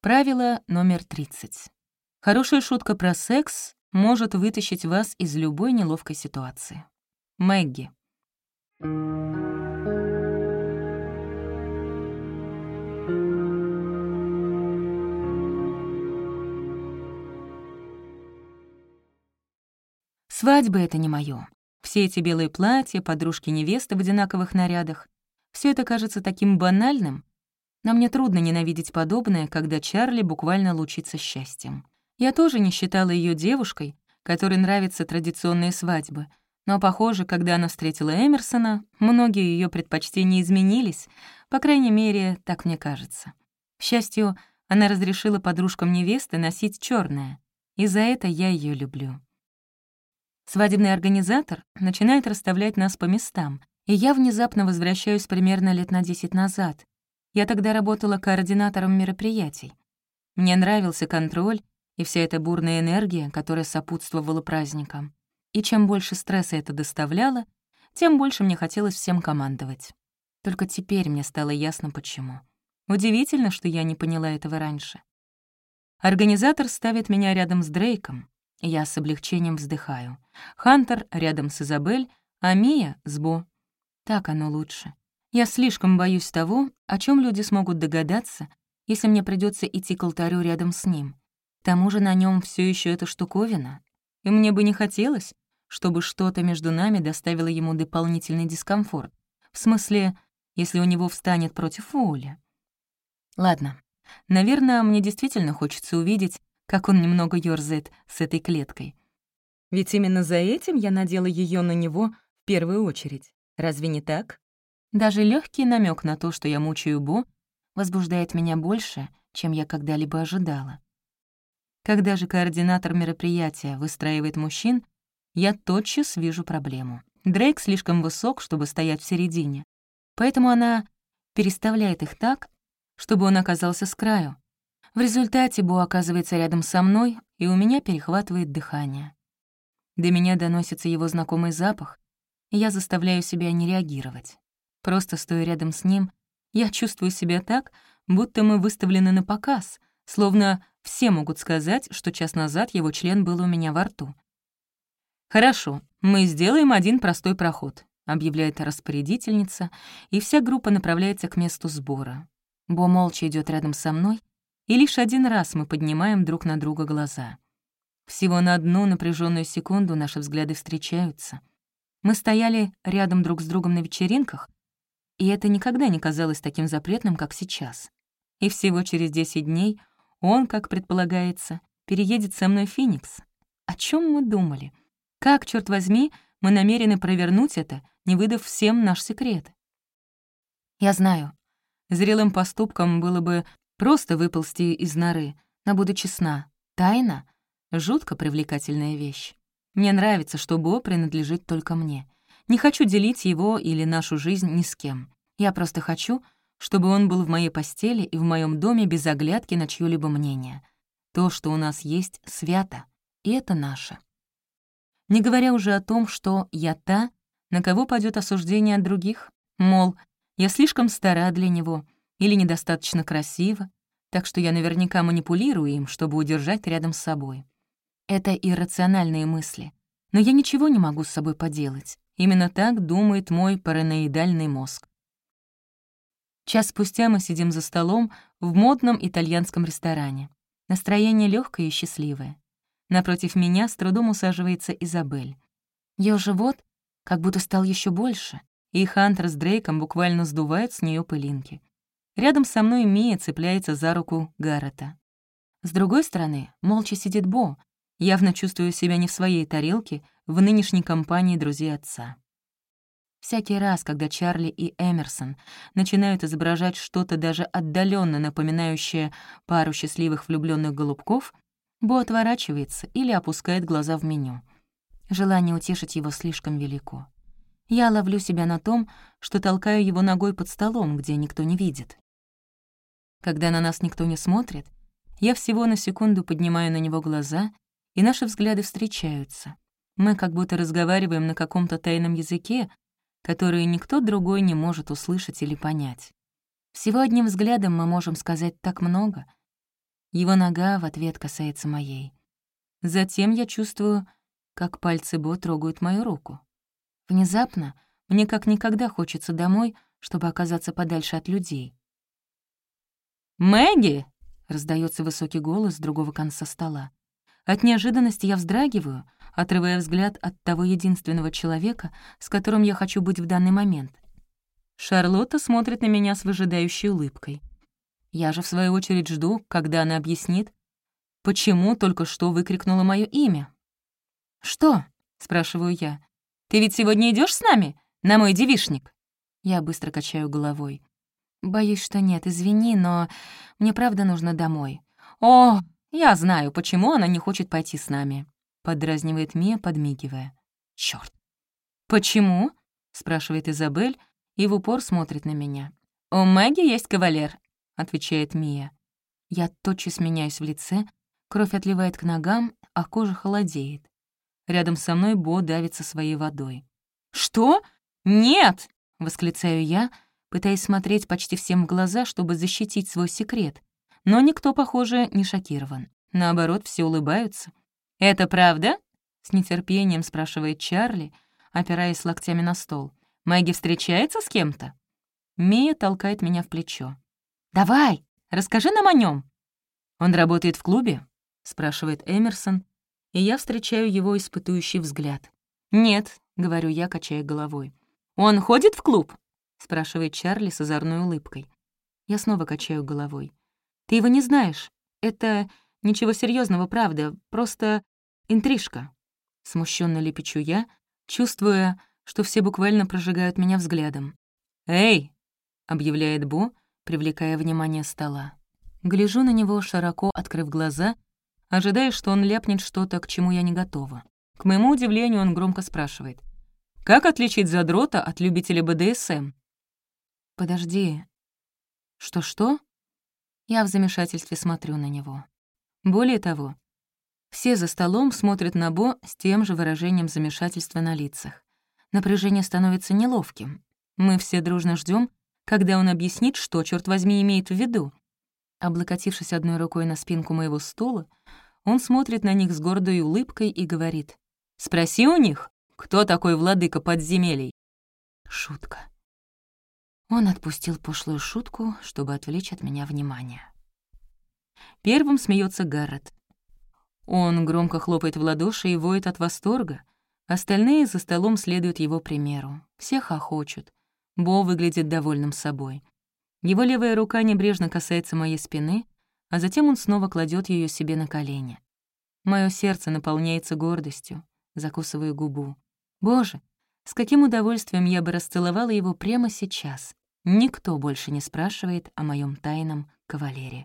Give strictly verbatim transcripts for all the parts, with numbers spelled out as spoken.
Правило номер тридцать. Хорошая шутка про секс может вытащить вас из любой неловкой ситуации. Мэгги. Свадьбы — это не моё. Все эти белые платья, подружки-невесты в одинаковых нарядах — все это кажется таким банальным, но мне трудно ненавидеть подобное, когда Чарли буквально лучится счастьем. Я тоже не считала ее девушкой, которой нравятся традиционные свадьбы, но, похоже, когда она встретила Эмерсона, многие ее предпочтения изменились, по крайней мере, так мне кажется. К счастью, она разрешила подружкам невесты носить черное, и за это я ее люблю. Свадебный организатор начинает расставлять нас по местам, и я внезапно возвращаюсь примерно лет на десять назад. Я тогда работала координатором мероприятий. Мне нравился контроль и вся эта бурная энергия, которая сопутствовала праздникам. И чем больше стресса это доставляло, тем больше мне хотелось всем командовать. Только теперь мне стало ясно, почему. Удивительно, что я не поняла этого раньше. Организатор ставит меня рядом с Дрейком, и я с облегчением вздыхаю. Хантер рядом с Изабель, а Мия — с Бо. Так оно лучше. Я слишком боюсь того, о чем люди смогут догадаться, если мне придется идти к алтарю рядом с ним. К тому же на нем все еще эта штуковина, и мне бы не хотелось, чтобы что-то между нами доставило ему дополнительный дискомфорт. В смысле, если у него встанет против воли. Ладно, наверное, мне действительно хочется увидеть, как он немного ёрзает с этой клеткой. Ведь именно за этим я надела ее на него в первую очередь. Разве не так? Даже легкий намек на то, что я мучаю Бо, возбуждает меня больше, чем я когда-либо ожидала. Когда же координатор мероприятия выстраивает мужчин, я тотчас вижу проблему. Дрейк слишком высок, чтобы стоять в середине, поэтому она переставляет их так, чтобы он оказался с краю. В результате Бо оказывается рядом со мной, и у меня перехватывает дыхание. До меня доносится его знакомый запах, и я заставляю себя не реагировать. Просто стоя рядом с ним, я чувствую себя так, будто мы выставлены на показ, словно все могут сказать, что час назад его член был у меня во рту. «Хорошо, мы сделаем один простой проход», — объявляет распорядительница, и вся группа направляется к месту сбора. Бо молча идет рядом со мной, и лишь один раз мы поднимаем друг на друга глаза. Всего на одну напряженную секунду наши взгляды встречаются. Мы стояли рядом друг с другом на вечеринках, и это никогда не казалось таким запретным, как сейчас. И всего через десять дней он, как предполагается, переедет со мной в Феникс. О чем мы думали? Как, черт возьми, мы намерены провернуть это, не выдав всем наш секрет? Я знаю, зрелым поступком было бы просто выползти из норы, но буду честна, тайна — жутко привлекательная вещь. Мне нравится, что Бо принадлежит только мне. Не хочу делить его или нашу жизнь ни с кем. Я просто хочу, чтобы он был в моей постели и в моем доме без оглядки на чьё-либо мнение. То, что у нас есть, свято, и это наше. Не говоря уже о том, что я та, на кого пойдет осуждение от других, мол, я слишком стара для него или недостаточно красива, так что я наверняка манипулирую им, чтобы удержать рядом с собой. Это иррациональные мысли, но я ничего не могу с собой поделать. Именно так думает мой параноидальный мозг. Час спустя мы сидим за столом в модном итальянском ресторане. Настроение легкое и счастливое. Напротив меня с трудом усаживается Изабель. Её живот как будто стал еще больше, и Хантер с Дрейком буквально сдувают с нее пылинки. Рядом со мной Мия цепляется за руку Гаррета. С другой стороны, молча сидит Бо, явно чувствуя себя не в своей тарелке в нынешней компании друзей отца. Всякий раз, когда Чарли и Эмерсон начинают изображать что-то даже отдаленно напоминающее пару счастливых влюбленных голубков, Бо отворачивается или опускает глаза в меню. Желание утешить его слишком велико. Я ловлю себя на том, что толкаю его ногой под столом, где никто не видит. Когда на нас никто не смотрит, я всего на секунду поднимаю на него глаза, и наши взгляды встречаются. Мы как будто разговариваем на каком-то тайном языке, который никто другой не может услышать или понять. Всего одним взглядом мы можем сказать так много. Его нога в ответ касается моей. Затем я чувствую, как пальцы Бо трогают мою руку. Внезапно мне как никогда хочется домой, чтобы оказаться подальше от людей. «Мэгги!» — раздается высокий голос с другого конца стола. От неожиданности я вздрагиваю, отрывая взгляд от того единственного человека, с которым я хочу быть в данный момент. Шарлотта смотрит на меня с выжидающей улыбкой. Я же, в свою очередь, жду, когда она объяснит, почему только что выкрикнула мое имя. «Что?» — спрашиваю я. «Ты ведь сегодня идешь с нами? На мой девичник?» Я быстро качаю головой. «Боюсь, что нет, извини, но мне правда нужно домой». «О, я знаю, почему она не хочет пойти с нами», — поддразнивает Мия, подмигивая. «Чёрт!» «Почему?» — спрашивает Изабель и в упор смотрит на меня. «У Мэгги есть кавалер», — отвечает Мия. Я тотчас меняюсь в лице, кровь отливает к ногам, а кожа холодеет. Рядом со мной Бо давится своей водой. «Что? Нет!» — восклицаю я, пытаясь смотреть почти всем в глаза, чтобы защитить свой секрет. Но никто, похоже, не шокирован. Наоборот, все улыбаются. «Это правда?» — с нетерпением спрашивает Чарли, опираясь локтями на стол. «Мэгги встречается с кем-то?» Мия толкает меня в плечо. «Давай, расскажи нам о нем. «Он работает в клубе?» — спрашивает Эмерсон, и я встречаю его испытующий взгляд. «Нет», — говорю я, качая головой. «Он ходит в клуб?» — спрашивает Чарли с озорной улыбкой. Я снова качаю головой. «Ты его не знаешь. Это ничего серьезного, правда, просто интрижка». Смущенно лепечу я, чувствуя, что все буквально прожигают меня взглядом. «Эй!» — объявляет Бо, привлекая внимание стола. Гляжу на него, широко открыв глаза, ожидая, что он ляпнет что-то, к чему я не готова. К моему удивлению, он громко спрашивает. «Как отличить задрота от любителя бэ дэ эс эм?» «Подожди. Что-что?» Я в замешательстве смотрю на него. Более того, все за столом смотрят на Бо с тем же выражением замешательства на лицах. Напряжение становится неловким. Мы все дружно ждем, когда он объяснит, что, черт возьми, имеет в виду. Облокотившись одной рукой на спинку моего стула, он смотрит на них с гордой улыбкой и говорит. «Спроси у них, кто такой владыка подземелий?» Шутка. Он отпустил пошлую шутку, чтобы отвлечь от меня внимание. Первым смеется Гаррет. Он громко хлопает в ладоши и воет от восторга. Остальные за столом следуют его примеру. Все хохочут. Бо выглядит довольным собой. Его левая рука небрежно касается моей спины, а затем он снова кладет ее себе на колени. Мое сердце наполняется гордостью, закусываю губу. Боже, с каким удовольствием я бы расцеловала его прямо сейчас. Никто больше не спрашивает о моем тайном кавалере.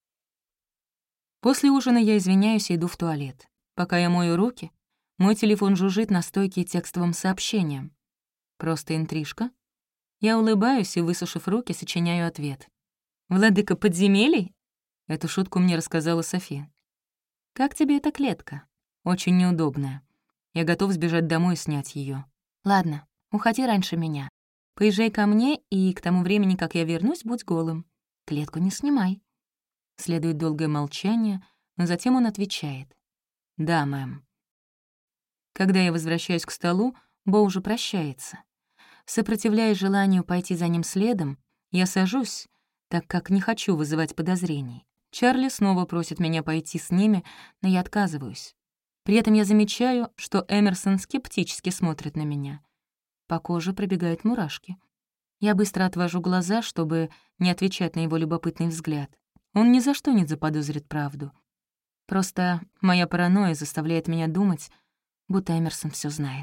После ужина я извиняюсь и иду в туалет. Пока я мою руки, мой телефон жужжит на стойке текстовым сообщением. Просто интрижка. Я улыбаюсь и, высушив руки, сочиняю ответ. «Владыка подземелий?» Эту шутку мне рассказала София. «Как тебе эта клетка?» «Очень неудобная. Я готов сбежать домой и снять ее. «Ладно, уходи раньше меня. Поезжай ко мне, и к тому времени, как я вернусь, будь голым. Клетку не снимай». Следует долгое молчание, но затем он отвечает. «Да, мэм». Когда я возвращаюсь к столу, Бо уже прощается. Сопротивляясь желанию пойти за ним следом, я сажусь, так как не хочу вызывать подозрений. Чарли снова просит меня пойти с ними, но я отказываюсь. При этом я замечаю, что Эмерсон скептически смотрит на меня. По коже пробегают мурашки. Я быстро отвожу глаза, чтобы не отвечать на его любопытный взгляд. Он ни за что не заподозрит правду. Просто моя паранойя заставляет меня думать, будто Эмерсон все знает.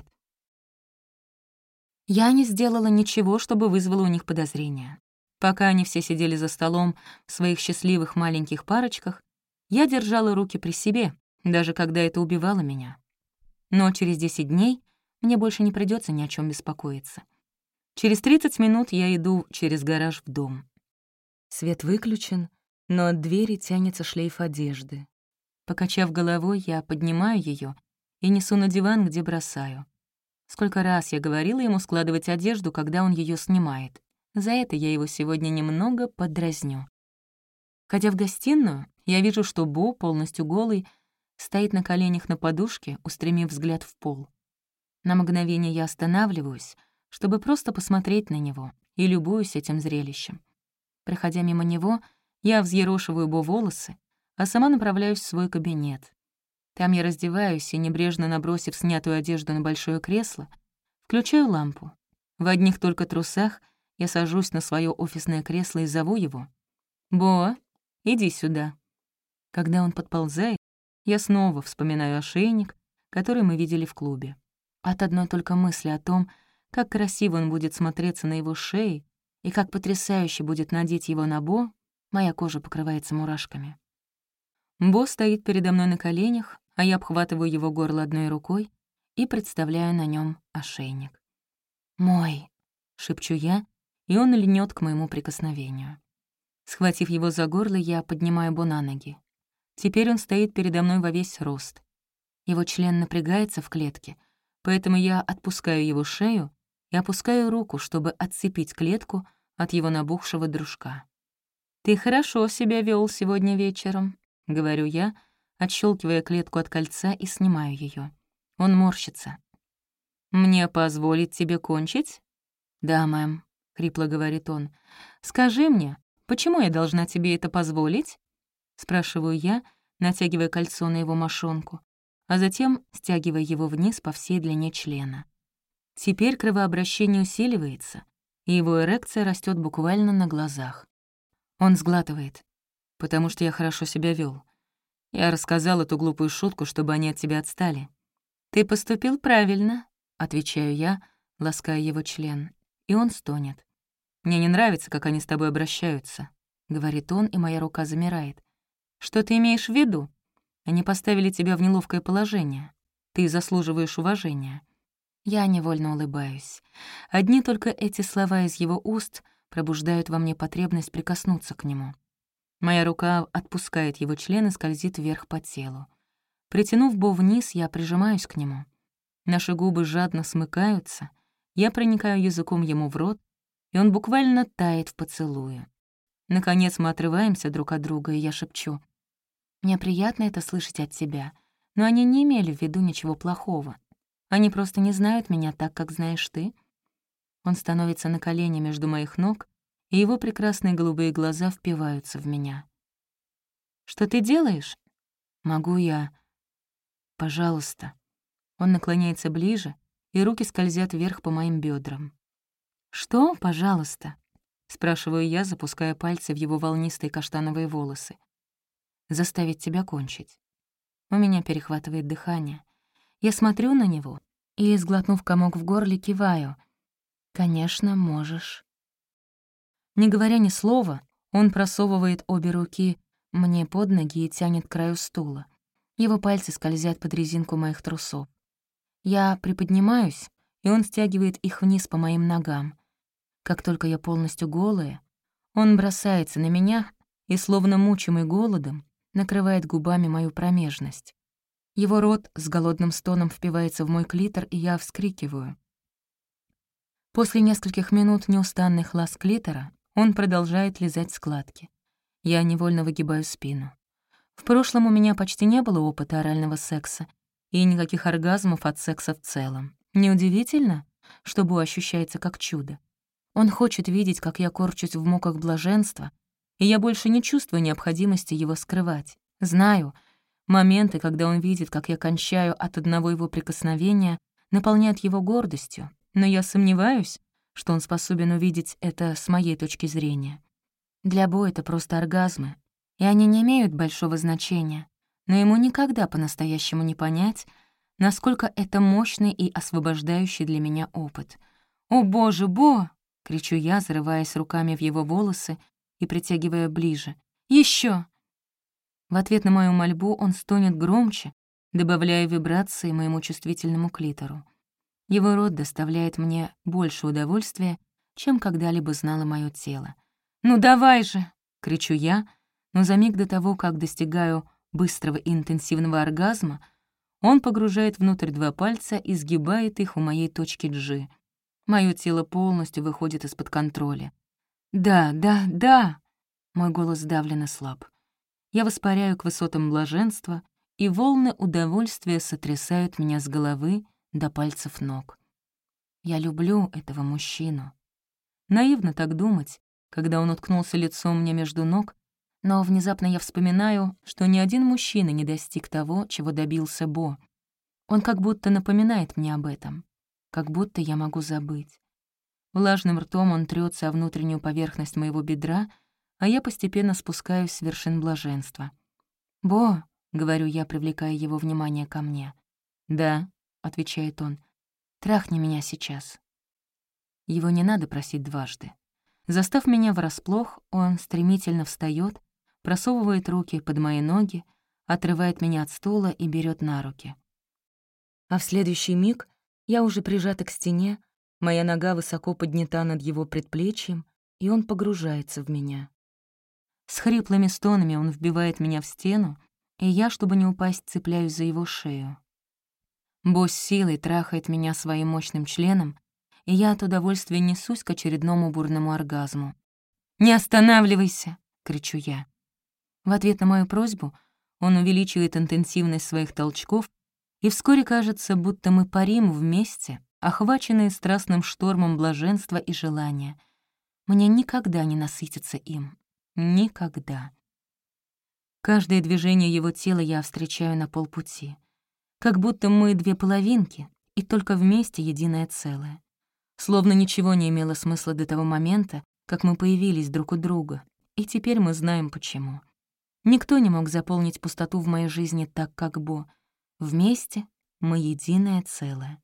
Я не сделала ничего, чтобы вызвало у них подозрения. Пока они все сидели за столом в своих счастливых маленьких парочках, я держала руки при себе, даже когда это убивало меня. Но через десять дней мне больше не придется ни о чем беспокоиться. Через тридцать минут я иду через гараж в дом. Свет выключен, но от двери тянется шлейф одежды. Покачав головой, я поднимаю ее и несу на диван, где бросаю. Сколько раз я говорила ему складывать одежду, когда он ее снимает. За это я его сегодня немного подразню. Ходя в гостиную, Я вижу, что Бо, полностью голый, стоит на коленях на подушке, устремив взгляд в пол. На мгновение я останавливаюсь, чтобы просто посмотреть на него, и любуюсь этим зрелищем. Проходя мимо него, я взъерошиваю Бо волосы, а сама направляюсь в свой кабинет. Там я раздеваюсь и, небрежно набросив снятую одежду на большое кресло, включаю лампу. В одних только трусах я сажусь на свое офисное кресло и зову его. «Бо, иди сюда». Когда он подползает, я снова вспоминаю ошейник, который мы видели в клубе. От одной только мысли о том, как красиво он будет смотреться на его шее и как потрясающе будет надеть его на Бо, моя кожа покрывается мурашками. Бо стоит передо мной на коленях, а я обхватываю его горло одной рукой и представляю на нем ошейник. «Мой», — шепчу я, и он льнет к моему прикосновению. Схватив его за горло, я поднимаю Бо на ноги. Теперь он стоит передо мной во весь рост. Его член напрягается в клетке, поэтому я отпускаю его шею и опускаю руку, чтобы отцепить клетку от его набухшего дружка. «Ты хорошо себя вел сегодня вечером», — говорю я, отщелкивая клетку от кольца и снимаю ее. Он морщится. «Мне позволить тебе кончить?» «Да, мэм», — хрипло говорит он. «Скажи мне, почему я должна тебе это позволить?» Спрашиваю я, натягивая кольцо на его мошонку, а затем стягивая его вниз по всей длине члена. Теперь кровообращение усиливается, и его эрекция растет буквально на глазах. Он сглатывает, потому что я хорошо себя вел. Я рассказал эту глупую шутку, чтобы они от тебя отстали. «Ты поступил правильно», — отвечаю я, лаская его член, и он стонет. «Мне не нравится, как они с тобой обращаются», — говорит он, и моя рука замирает. «Что ты имеешь в виду? Они поставили тебя в неловкое положение. Ты заслуживаешь уважения». Я невольно улыбаюсь. Одни только эти слова из его уст пробуждают во мне потребность прикоснуться к нему. Моя рука отпускает его член и скользит вверх по телу. Притянув Бо вниз, я прижимаюсь к нему. Наши губы жадно смыкаются, я проникаю языком ему в рот, и он буквально тает в поцелуе. Наконец мы отрываемся друг от друга, и я шепчу: «Мне приятно это слышать от тебя, но они не имели в виду ничего плохого. Они просто не знают меня так, как знаешь ты». Он становится на колени между моих ног, и его прекрасные голубые глаза впиваются в меня. «Что ты делаешь?» «Могу я...» «Пожалуйста». Он наклоняется ближе, и руки скользят вверх по моим бедрам. «Что, пожалуйста?» — спрашиваю я, запуская пальцы в его волнистые каштановые волосы. «Заставить тебя кончить». У меня перехватывает дыхание. Я смотрю на него и, сглотнув комок в горле, киваю. «Конечно, можешь». Не говоря ни слова, он просовывает обе руки мне под ноги и тянет к краю стула. Его пальцы скользят под резинку моих трусов. Я приподнимаюсь, и он стягивает их вниз по моим ногам. Как только я полностью голая, он бросается на меня и, словно мучимый голодом, накрывает губами мою промежность. Его рот с голодным стоном впивается в мой клитор, и я вскрикиваю. После нескольких минут неустанных ласк клитора он продолжает лизать складки. Я невольно выгибаю спину. В прошлом у меня почти не было опыта орального секса и никаких оргазмов от секса в целом. Неудивительно, что Бо ощущается как чудо. Он хочет видеть, как я корчусь в муках блаженства, и я больше не чувствую необходимости его скрывать. Знаю, моменты, когда он видит, как я кончаю от одного его прикосновения, наполняют его гордостью, но я сомневаюсь, что он способен увидеть это с моей точки зрения. Для Бо это просто оргазмы, и они не имеют большого значения, но ему никогда по-настоящему не понять, насколько это мощный и освобождающий для меня опыт. «О, боже, Бо!» — кричу я, зарываясь руками в его волосы и притягивая ближе. «Еще!» В ответ на мою мольбу он стонет громче, добавляя вибрации моему чувствительному клитору. Его рот доставляет мне больше удовольствия, чем когда-либо знало моё тело. «Ну давай же!» — кричу я, но за миг до того, как достигаю быстрого и интенсивного оргазма, он погружает внутрь два пальца и сгибает их у моей точки G. Моё тело полностью выходит из-под контроля. «Да, да, да!» — мой голос сдавлен и слаб. Я воспаряю к высотам блаженства, и волны удовольствия сотрясают меня с головы до пальцев ног. Я люблю этого мужчину. Наивно так думать, когда он уткнулся лицом мне между ног, но внезапно я вспоминаю, что ни один мужчина не достиг того, чего добился Бо. Он как будто напоминает мне об этом, как будто я могу забыть. Влажным ртом он трется о внутреннюю поверхность моего бедра, а я постепенно спускаюсь с вершин блаженства. «Бо», — говорю я, привлекая его внимание ко мне. «Да», — отвечает он, — «трахни меня сейчас». Его не надо просить дважды. Застав меня врасплох, он стремительно встаёт, просовывает руки под мои ноги, отрывает меня от стула и берет на руки. А в следующий миг я уже прижата к стене, моя нога высоко поднята над его предплечьем, и он погружается в меня. С хриплыми стонами он вбивает меня в стену, и я, чтобы не упасть, цепляюсь за его шею. Босс силой трахает меня своим мощным членом, и я от удовольствия несусь к очередному бурному оргазму. «Не останавливайся!» — кричу я. В ответ на мою просьбу он увеличивает интенсивность своих толчков, и вскоре кажется, будто мы парим вместе, охваченные страстным штормом блаженства и желания. Мне никогда не насытиться им. Никогда. Каждое движение его тела я встречаю на полпути. Как будто мы две половинки, и только вместе единое целое. Словно ничего не имело смысла до того момента, как мы появились друг у друга, и теперь мы знаем почему. Никто не мог заполнить пустоту в моей жизни так, как Бо. Вместе мы единое целое.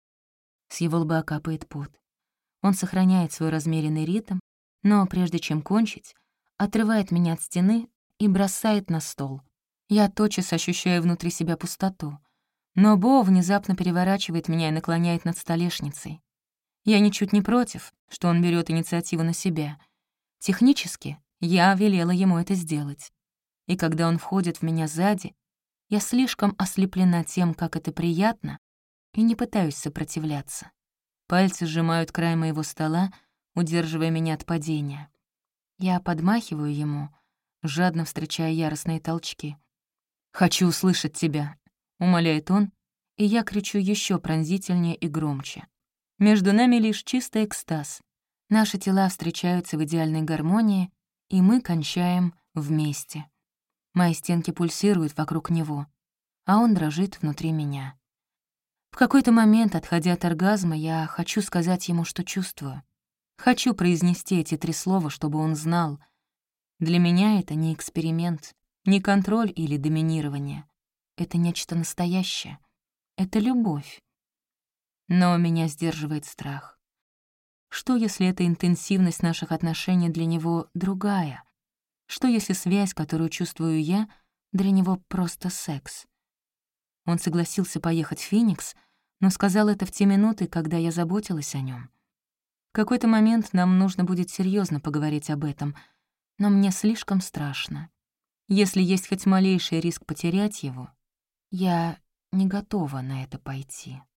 С его лба капает пот. Он сохраняет свой размеренный ритм, но прежде чем кончить, отрывает меня от стены и бросает на стол. Я тотчас ощущаю внутри себя пустоту. Но Бо внезапно переворачивает меня и наклоняет над столешницей. Я ничуть не против, что он берет инициативу на себя. Технически я велела ему это сделать. И когда он входит в меня сзади, я слишком ослеплена тем, как это приятно, и не пытаюсь сопротивляться. Пальцы сжимают край моего стола, удерживая меня от падения. Я подмахиваю ему, жадно встречая яростные толчки. «Хочу услышать тебя», — умоляет он, и я кричу еще пронзительнее и громче. Между нами лишь чистый экстаз. Наши тела встречаются в идеальной гармонии, и мы кончаем вместе. Мои стенки пульсируют вокруг него, а он дрожит внутри меня. В какой-то момент, отходя от оргазма, я хочу сказать ему, что чувствую. Хочу произнести эти три слова, чтобы он знал. Для меня это не эксперимент, не контроль или доминирование. Это нечто настоящее. Это любовь. Но меня сдерживает страх. Что, если эта интенсивность наших отношений для него другая? Что, если связь, которую чувствую я, для него просто секс? Он согласился поехать в Феникс, но сказал это в те минуты, когда я заботилась о нем. В какой-то момент нам нужно будет серьезно поговорить об этом, но мне слишком страшно. Если есть хоть малейший риск потерять его, я не готова на это пойти.